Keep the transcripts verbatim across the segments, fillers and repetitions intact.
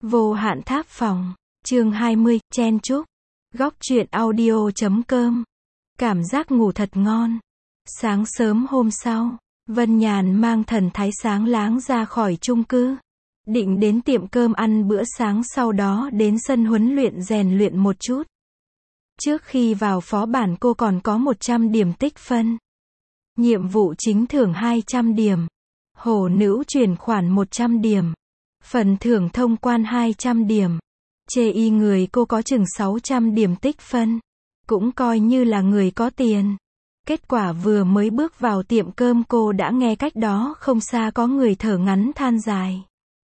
Vô hạn tháp phòng. Chương hai mươi, chen chúc. Góc truyện audio chấm com. Cảm giác ngủ thật ngon. Sáng sớm hôm sau, Vân Nhàn mang thần thái sáng láng ra khỏi chung cư. Định đến tiệm cơm ăn bữa sáng, sau đó đến sân huấn luyện rèn luyện một chút. Trước khi vào phó bản cô còn có một trăm điểm tích phân. Nhiệm vụ chính thưởng hai trăm điểm. Hổ nữ chuyển khoản một trăm điểm. Phần thưởng thông quan hai trăm điểm. Chê y người cô có chừng sáu trăm điểm tích phân. Cũng coi như là người có tiền. Kết quả vừa mới bước vào tiệm cơm cô đã nghe cách đó không xa có người thở ngắn than dài.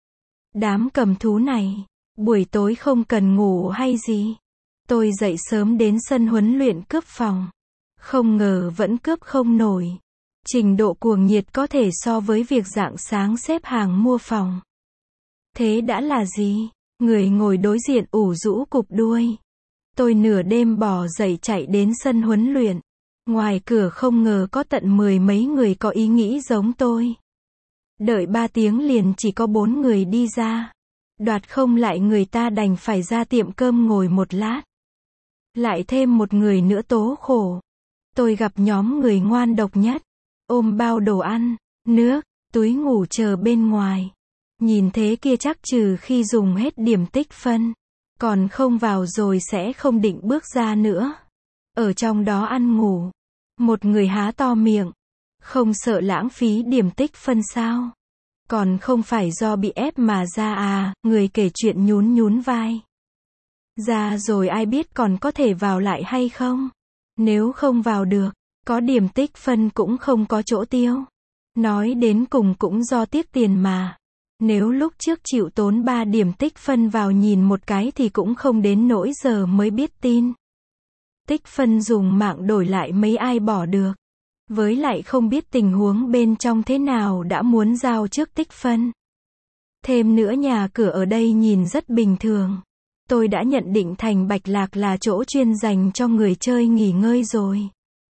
Đám cầm thú này, buổi tối không cần ngủ hay gì? Tôi dậy sớm đến sân huấn luyện cướp phòng. Không ngờ vẫn cướp không nổi. Trình độ cuồng nhiệt có thể so với việc rạng sáng xếp hàng mua phòng. Thế đã là gì? Người ngồi đối diện ủ rũ cụp đuôi. Tôi nửa đêm bò dậy chạy đến sân huấn luyện. Ngoài cửa không ngờ có tận mười mấy người có ý nghĩ giống tôi. Đợi ba tiếng liền chỉ có bốn người đi ra. Đoạt không lại người ta đành phải ra tiệm cơm ngồi một lát. Lại thêm một người nữa tố khổ. Tôi gặp nhóm người ngoan độc nhất. Ôm bao đồ ăn, nước, túi ngủ chờ bên ngoài. Nhìn thế kia chắc trừ khi dùng hết điểm tích phân. Còn không vào rồi sẽ không định bước ra nữa. Ở trong đó ăn ngủ. Một người há to miệng. Không sợ lãng phí điểm tích phân sao? Còn không phải do bị ép mà ra à? Người kể chuyện nhún nhún vai. Ra rồi ai biết còn có thể vào lại hay không? Nếu không vào được, có điểm tích phân cũng không có chỗ tiêu. Nói đến cùng cũng do tiếc tiền mà. Nếu lúc trước chịu tốn ba điểm tích phân vào nhìn một cái thì cũng không đến nỗi giờ mới biết tin. Tích phân dùng mạng đổi lại mấy ai bỏ được. Với lại không biết tình huống bên trong thế nào đã muốn giao trước tích phân. Thêm nữa nhà cửa ở đây nhìn rất bình thường. Tôi đã nhận định thành Bạch Lạc là chỗ chuyên dành cho người chơi nghỉ ngơi rồi.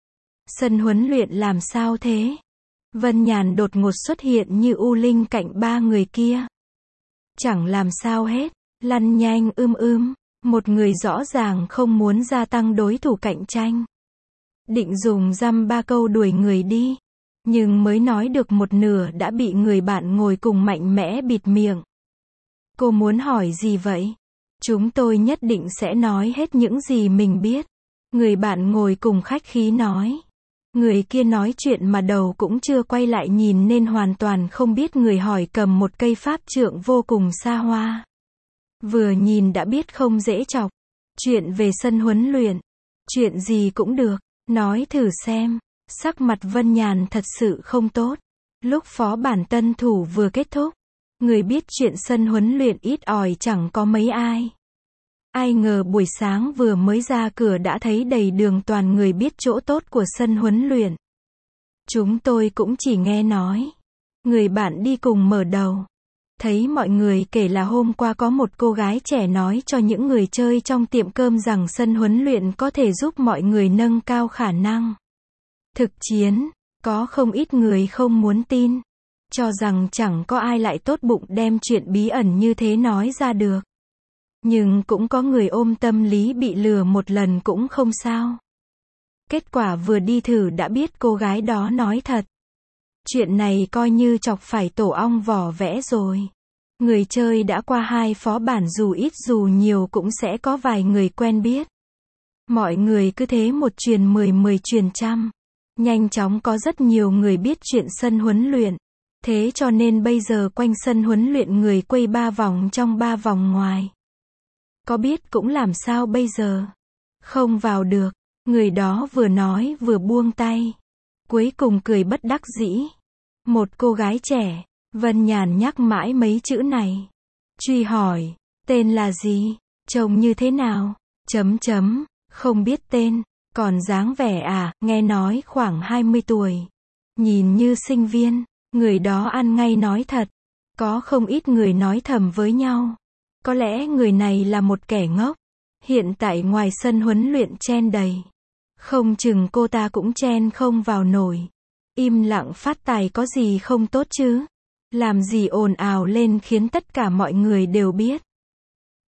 Sân huấn luyện làm sao thế? Vân Nhàn đột ngột xuất hiện như u linh cạnh ba người kia. Chẳng làm sao hết, lăn nhanh ưm ưm, một người rõ ràng không muốn gia tăng đối thủ cạnh tranh. Định dùng dăm ba câu đuổi người đi, nhưng mới nói được một nửa đã bị người bạn ngồi cùng mạnh mẽ bịt miệng. Cô muốn hỏi gì vậy? Chúng tôi nhất định sẽ nói hết những gì mình biết. Người bạn ngồi cùng khách khí nói. Người kia nói chuyện mà đầu cũng chưa quay lại nhìn nên hoàn toàn không biết người hỏi cầm một cây pháp trượng vô cùng xa hoa. Vừa nhìn đã biết không dễ chọc. Chuyện về sân huấn luyện. Chuyện gì cũng được, nói thử xem. Sắc mặt Vân Nhàn thật sự không tốt. Lúc phó bản tân thủ vừa kết thúc, người biết chuyện sân huấn luyện ít ỏi chẳng có mấy ai. Ai ngờ buổi sáng vừa mới ra cửa đã thấy đầy đường toàn người biết chỗ tốt của sân huấn luyện. Chúng tôi cũng chỉ nghe nói. Người bạn đi cùng mở đầu. Thấy mọi người kể là hôm qua có một cô gái trẻ nói cho những người chơi trong tiệm cơm rằng sân huấn luyện có thể giúp mọi người nâng cao khả năng thực chiến. Có không ít người không muốn tin. Cho rằng chẳng có ai lại tốt bụng đem chuyện bí ẩn như thế nói ra được. Nhưng cũng có người ôm tâm lý bị lừa một lần cũng không sao. Kết quả vừa đi thử đã biết cô gái đó nói thật. Chuyện này coi như chọc phải tổ ong vỏ vẽ rồi. Người chơi đã qua hai phó bản dù ít dù nhiều cũng sẽ có vài người quen biết. Mọi người cứ thế một truyền mười mười truyền trăm. Nhanh chóng có rất nhiều người biết chuyện sân huấn luyện. Thế cho nên bây giờ quanh sân huấn luyện người quay ba vòng trong ba vòng ngoài. Có biết cũng làm sao bây giờ? Không vào được. Người đó vừa nói vừa buông tay. Cuối cùng cười bất đắc dĩ. Một cô gái trẻ. Vân Nhàn nhắc mãi mấy chữ này. Truy hỏi. Tên là gì? Trông như thế nào? Chấm chấm. Không biết tên. Còn dáng vẻ à? Nghe nói khoảng hai mươi tuổi. Nhìn như sinh viên. Người đó ăn ngay nói thật. Có không ít người nói thầm với nhau. Có lẽ người này là một kẻ ngốc. Hiện tại ngoài sân huấn luyện chen đầy. Không chừng cô ta cũng chen không vào nổi. Im lặng phát tài có gì không tốt chứ? Làm gì ồn ào lên khiến tất cả mọi người đều biết.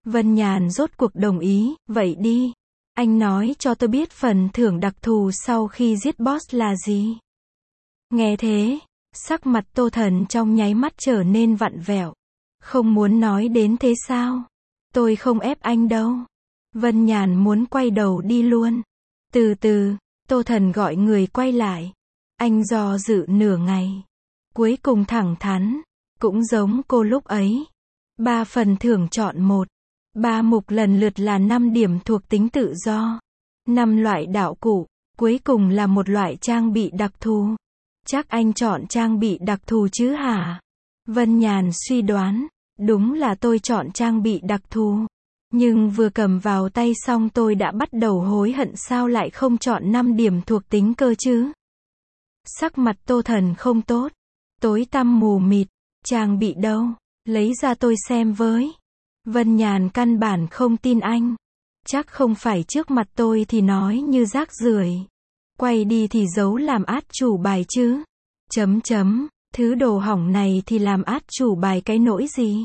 Vân Nhàn rốt cuộc đồng ý, vậy đi. Anh nói cho tôi biết phần thưởng đặc thù sau khi giết boss là gì. Nghe thế, sắc mặt Tô Thần trong nháy mắt trở nên vặn vẹo. Không muốn nói đến thế sao? Tôi không ép anh đâu. Vân Nhàn muốn quay đầu đi luôn. Từ từ, Tô Thần gọi người quay lại. Anh do dự nửa ngày. Cuối cùng thẳng thắn. Cũng giống cô lúc ấy. Ba phần thưởng chọn một. Ba mục lần lượt là năm điểm thuộc tính tự do. Năm loại đạo cụ. Cuối cùng là một loại trang bị đặc thù. Chắc anh chọn trang bị đặc thù chứ hả? Vân Nhàn suy đoán. Đúng là tôi chọn trang bị đặc thù. Nhưng vừa cầm vào tay xong tôi đã bắt đầu hối hận sao lại không chọn năm điểm thuộc tính cơ chứ. Sắc mặt Tô Thần không tốt. Tối tăm mù mịt. Trang bị đâu? Lấy ra tôi xem với. Vân Nhàn căn bản không tin anh. Chắc không phải trước mặt tôi thì nói như rác rưởi. Quay đi thì giấu làm át chủ bài chứ. Chấm chấm. Thứ đồ hỏng này thì làm át chủ bài cái nỗi gì?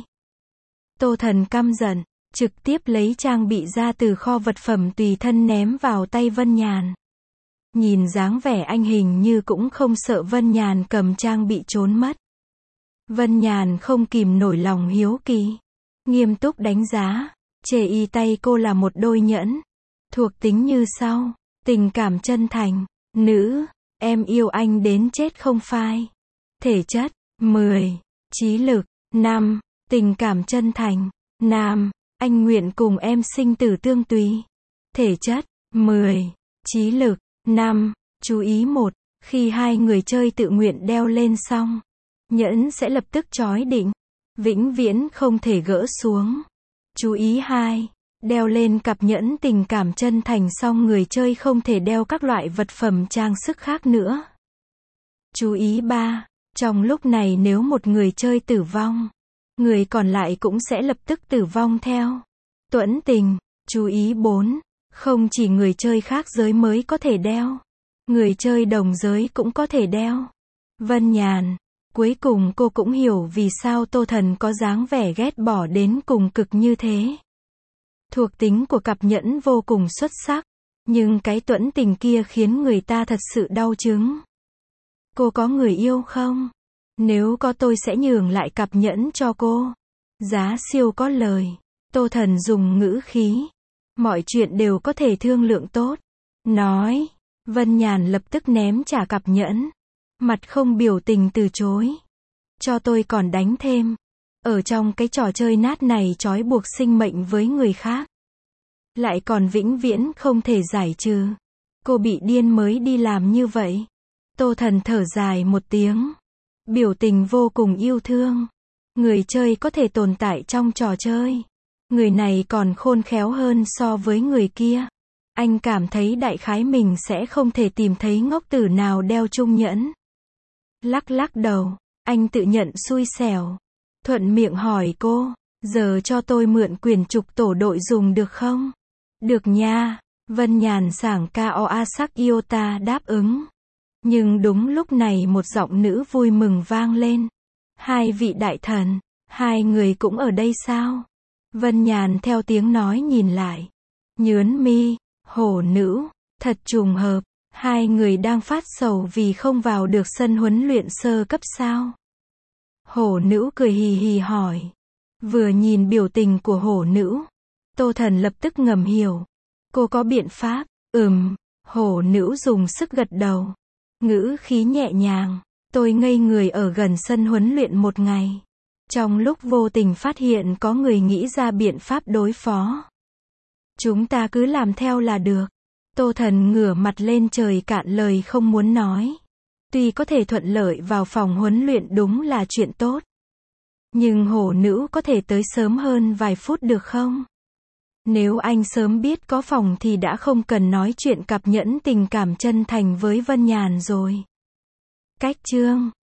Tô Thần căm giận. Trực tiếp lấy trang bị ra từ kho vật phẩm tùy thân ném vào tay Vân Nhàn. Nhìn dáng vẻ anh hình như cũng không sợ Vân Nhàn cầm trang bị trốn mất. Vân Nhàn không kìm nổi lòng hiếu kỳ. Nghiêm túc đánh giá. Chê y tay cô là một đôi nhẫn. Thuộc tính như sau. Tình cảm chân thành. Nữ. Em yêu anh đến chết không phai. Thể chất. mười. Trí lực. năm. Tình cảm chân thành. Nam. Anh nguyện cùng em sinh tử tương tùy. Thể chất. mười. Trí lực. năm. Chú ý một. Khi hai người chơi tự nguyện đeo lên xong, nhẫn sẽ lập tức chói định. Vĩnh viễn không thể gỡ xuống. Chú ý hai. Đeo lên cặp nhẫn tình cảm chân thành xong người chơi không thể đeo các loại vật phẩm trang sức khác nữa. Chú ý ba. Trong lúc này nếu một người chơi tử vong, người còn lại cũng sẽ lập tức tử vong theo. Tuẫn tình. Chú ý bốn. Không chỉ người chơi khác giới mới có thể đeo. Người chơi đồng giới cũng có thể đeo. Vân Nhàn. Cuối cùng cô cũng hiểu vì sao Tô Thần có dáng vẻ ghét bỏ đến cùng cực như thế. Thuộc tính của cặp nhẫn vô cùng xuất sắc. Nhưng cái tuẫn tình kia khiến người ta thật sự đau chứng. Cô có người yêu không? Nếu có tôi sẽ nhường lại cặp nhẫn cho cô. Giá siêu có lời. Tô Thần dùng ngữ khí. Mọi chuyện đều có thể thương lượng tốt. Nói. Vân Nhàn lập tức ném trả cặp nhẫn. Mặt không biểu tình từ chối. Cho tôi còn đánh thêm. Ở trong cái trò chơi nát này trói buộc sinh mệnh với người khác. Lại còn vĩnh viễn không thể giải trừ. Cô bị điên mới đi làm như vậy. Tô Thần thở dài một tiếng. Biểu tình vô cùng yêu thương. Người chơi có thể tồn tại trong trò chơi. Người này còn khôn khéo hơn so với người kia. Anh cảm thấy đại khái mình sẽ không thể tìm thấy ngốc tử nào đeo chung nhẫn. Lắc lắc đầu, anh tự nhận xui xẻo. Thuận miệng hỏi cô, giờ cho tôi mượn quyền trục tổ đội dùng được không? Được nha. Vân Nhàn sảng cao Asak Iota đáp ứng. Nhưng đúng lúc này một giọng nữ vui mừng vang lên. Hai vị đại thần, hai người cũng ở đây sao? Vân Nhàn theo tiếng nói nhìn lại. Nhớn mi, hổ nữ, thật trùng hợp. Hai người đang phát sầu vì không vào được sân huấn luyện sơ cấp sao? Hổ nữ cười hì hì hỏi. Vừa nhìn biểu tình của hổ nữ, Tô Thần lập tức ngầm hiểu. Cô có biện pháp? Ừm. Hổ nữ dùng sức gật đầu. Ngữ khí nhẹ nhàng. Tôi ngây người ở gần sân huấn luyện một ngày. Trong lúc vô tình phát hiện có người nghĩ ra biện pháp đối phó. Chúng ta cứ làm theo là được. Tô Thần ngửa mặt lên trời cạn lời không muốn nói. Tuy có thể thuận lợi vào phòng huấn luyện đúng là chuyện tốt. Nhưng hổ nữ có thể tới sớm hơn vài phút được không? Nếu anh sớm biết có phòng thì đã không cần nói chuyện cặp nhẫn tình cảm chân thành với Vân Nhàn rồi. Cách chương